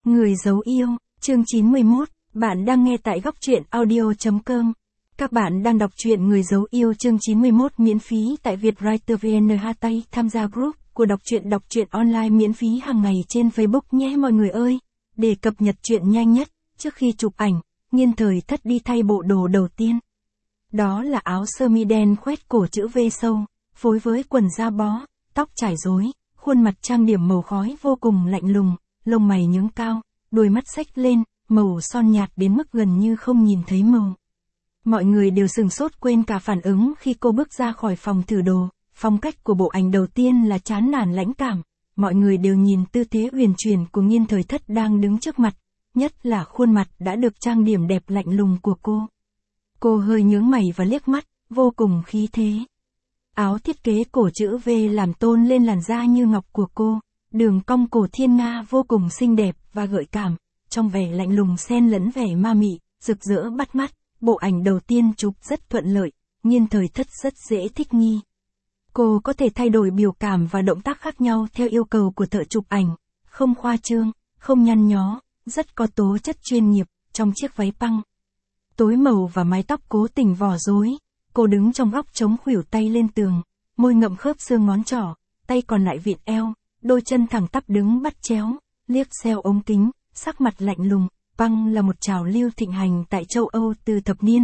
Người giấu yêu, chương 91, bạn đang nghe tại góc truyện audio.com. Các bạn đang đọc truyện Người giấu yêu chương 91 miễn phí tại Vietwriter VN tham gia group của đọc truyện online miễn phí hàng ngày trên Facebook nhé mọi người ơi. Để cập nhật truyện nhanh nhất, trước khi chụp ảnh, Nhiên Thời Thất đi thay bộ đồ đầu tiên. Đó là áo sơ mi đen khoét cổ chữ V sâu, phối với quần da bó, tóc trải rối, khuôn mặt trang điểm màu khói vô cùng lạnh lùng, lông mày nhướng cao, đôi mắt xếch lên, màu son nhạt đến mức gần như không nhìn thấy màu. Mọi người đều sửng sốt quên cả phản ứng khi cô bước ra khỏi phòng thử đồ. Phong cách của bộ ảnh đầu tiên là chán nản lãnh cảm. Mọi người đều nhìn tư thế uyển chuyển của Nhiên Thời Thất đang đứng trước mặt, nhất là khuôn mặt đã được trang điểm đẹp lạnh lùng của cô. Cô hơi nhướng mày và liếc mắt, vô cùng khí thế. Áo thiết kế cổ chữ V làm tôn lên làn da như ngọc của cô, đường cong cổ thiên nga vô cùng xinh đẹp và gợi cảm, trong vẻ lạnh lùng xen lẫn vẻ ma mị, rực rỡ bắt mắt. Bộ ảnh đầu tiên chụp rất thuận lợi, Nhiên Thời Thất rất dễ thích nghi. Cô có thể thay đổi biểu cảm và động tác khác nhau theo yêu cầu của thợ chụp ảnh, không khoa trương, không nhăn nhó, rất có tố chất chuyên nghiệp, trong chiếc váy păng tối màu và mái tóc cố tình vò rối. Cô đứng trong góc chống khuỷu tay lên tường, môi ngậm khớp xương ngón trỏ, tay còn lại vịn eo, đôi chân thẳng tắp đứng bắt chéo, liếc xeo ống kính, sắc mặt lạnh lùng. Păng là một trào lưu thịnh hành tại châu Âu từ thập niên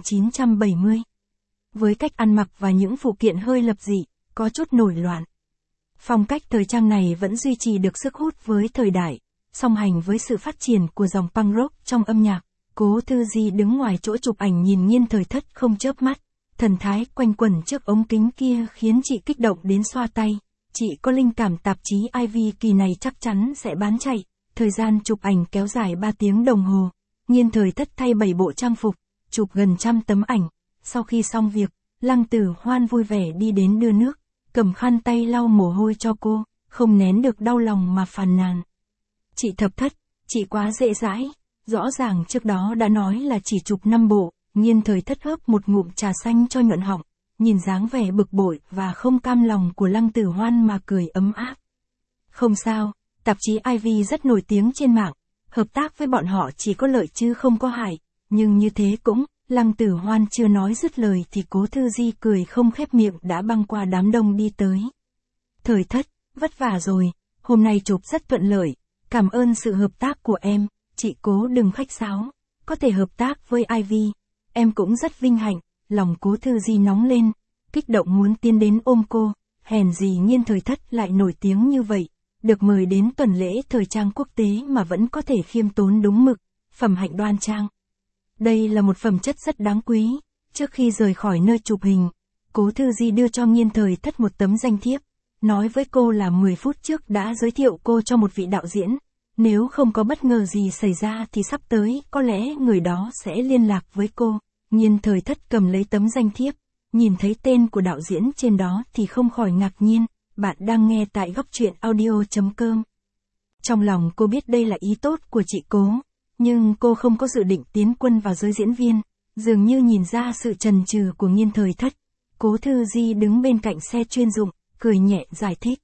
1970. Với cách ăn mặc và những phụ kiện hơi lập dị, có chút nổi loạn. Phong cách thời trang này vẫn duy trì được sức hút với thời đại, song hành với sự phát triển của dòng punk rock trong âm nhạc. Cố Thư Di đứng ngoài chỗ chụp ảnh nhìn Nhiên Thời Thất không chớp mắt, thần thái quanh quẩn trước ống kính kia khiến chị kích động đến xoa tay. Chị có linh cảm tạp chí Ivy kỳ này chắc chắn sẽ bán chạy. Thời gian chụp ảnh kéo dài 3 tiếng đồng hồ, Nhiên Thời Thất thay 7 bộ trang phục, chụp gần 100 tấm ảnh. Sau khi xong việc, Lăng Tử Hoan vui vẻ đi đến đưa nước, cầm khăn tay lau mồ hôi cho cô, không nén được đau lòng mà phàn nàn. Chị Thập Thất, chị quá dễ dãi, rõ ràng trước đó đã nói là chỉ chụp 5 bộ. Nhiên Thời Thất hớp một ngụm trà xanh cho nhuận họng, nhìn dáng vẻ bực bội và không cam lòng của Lăng Tử Hoan mà cười ấm áp. Không sao. Tạp chí Ivy rất nổi tiếng trên mạng, hợp tác với bọn họ chỉ có lợi chứ không có hại, nhưng như thế cũng, Lăng Tử Hoan chưa nói dứt lời thì Cố Thư Di cười không khép miệng đã băng qua đám đông đi tới. Thời Thất, vất vả rồi, hôm nay chụp rất thuận lợi, cảm ơn sự hợp tác của em, chị Cố đừng khách sáo, có thể hợp tác với Ivy, em cũng rất vinh hạnh, lòng Cố Thư Di nóng lên, kích động muốn tiến đến ôm cô, hèn gì Nhiên Thời Thất lại nổi tiếng như vậy. Được mời đến tuần lễ thời trang quốc tế mà vẫn có thể khiêm tốn đúng mực, phẩm hạnh đoan trang. Đây là một phẩm chất rất đáng quý. Trước khi rời khỏi nơi chụp hình, Cố Thư Di đưa cho Nhiên Thời Thất một tấm danh thiếp, nói với cô là 10 phút trước đã giới thiệu cô cho một vị đạo diễn. Nếu không có bất ngờ gì xảy ra thì sắp tới có lẽ người đó sẽ liên lạc với cô. Nhiên Thời Thất cầm lấy tấm danh thiếp, nhìn thấy tên của đạo diễn trên đó thì không khỏi ngạc nhiên. Bạn đang nghe tại góc truyện audio.com. Trong lòng cô biết đây là ý tốt của chị Cố, nhưng cô không có dự định tiến quân vào giới diễn viên, dường như nhìn ra sự chần chừ của Nhiên Thời Thất. Cố Thư Di đứng bên cạnh xe chuyên dụng, cười nhẹ giải thích.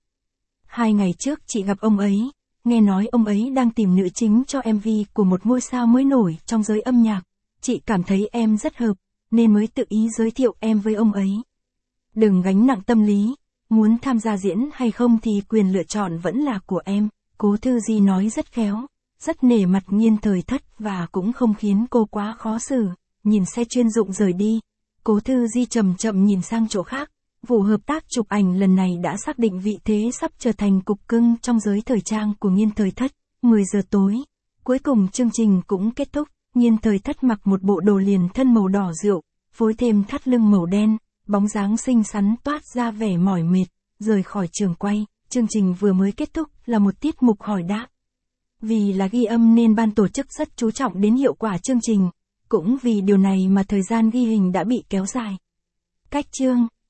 2 ngày trước chị gặp ông ấy, nghe nói ông ấy đang tìm nữ chính cho MV của một ngôi sao mới nổi trong giới âm nhạc. Chị cảm thấy em rất hợp, nên mới tự ý giới thiệu em với ông ấy. Đừng gánh nặng tâm lý. Muốn tham gia diễn hay không thì quyền lựa chọn vẫn là của em, Cố Thư Di nói rất khéo, rất nể mặt Nhiên Thời Thất và cũng không khiến cô quá khó xử. Nhìn xe chuyên dụng rời đi, Cố Thư Di chậm chậm nhìn sang chỗ khác, vụ hợp tác chụp ảnh lần này đã xác định vị thế sắp trở thành cục cưng trong giới thời trang của Nhiên Thời Thất. 10 giờ tối, cuối cùng chương trình cũng kết thúc, Nhiên Thời Thất mặc một bộ đồ liền thân màu đỏ rượu, phối thêm thắt lưng màu đen. Bóng dáng xinh xắn toát ra vẻ mỏi mệt, rời khỏi trường quay, chương trình vừa mới kết thúc là một tiết mục hỏi đáp. Vì là ghi âm nên ban tổ chức rất chú trọng đến hiệu quả chương trình, cũng vì điều này mà thời gian ghi hình đã bị kéo dài. Cách chương